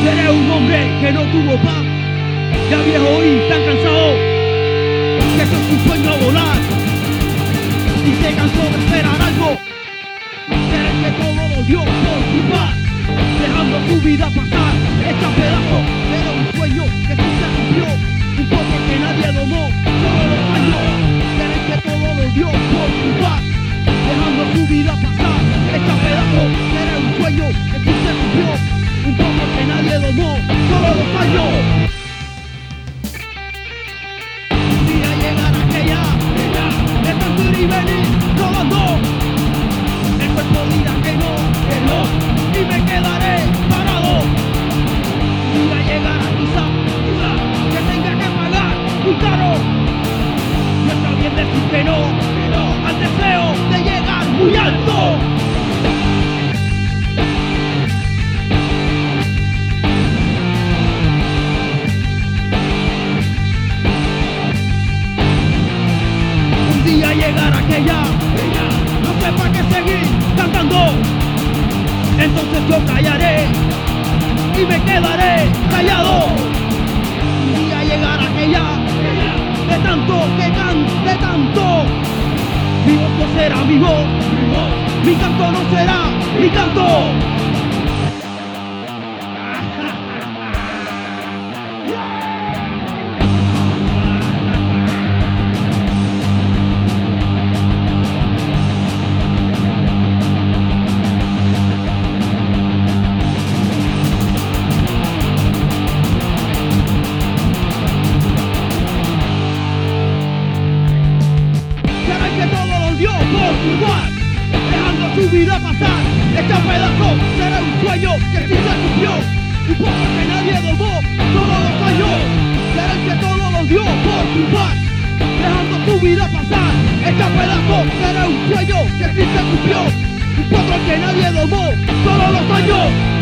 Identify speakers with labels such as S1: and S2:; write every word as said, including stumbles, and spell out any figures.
S1: Seré un hombre que no tuvo paz, ya viejo y tan cansado, que con su sueño a volar, y se cansó de esperar algo. Seré el que todo lo dio por su paz, dejando su vida pasar, hecha pedazos. Era un sueño que sí se cumplió, un poco que nadie domó, solo los años. Seré el que todo lo dio por su paz, dejando su vida pasar, hecha pedazos. Era un sueño que sí se cumplió, un poco que nadie domó, solo los años. Un día llegará aquella, de tanto ir y venir, rodando, el cuerpo dirá que no, que no, y me quedaré parado. Un día llegará quizá, quizá, que tenga que pagar muy caro. No está bien decir que no, que no, al deseo de llegar muy alto. Un día llegará aquella, no sepa qué seguir cantando, entonces yo callaré y me quedaré callado. Un día llegará aquella, de tanto que cante tanto, mi voz no será mi voz, mi canto no será mi canto. Igual, dejando su vida pasar, hecha pedazos. Será un sueño que sí se cumplió, un poco que nadie domó, todos los años. Será el que todo lo dio por triunfar, dejando su vida pasar, hecha pedazos. Será un sueño que sí se cumplió, un poco que nadie domó, todos los años.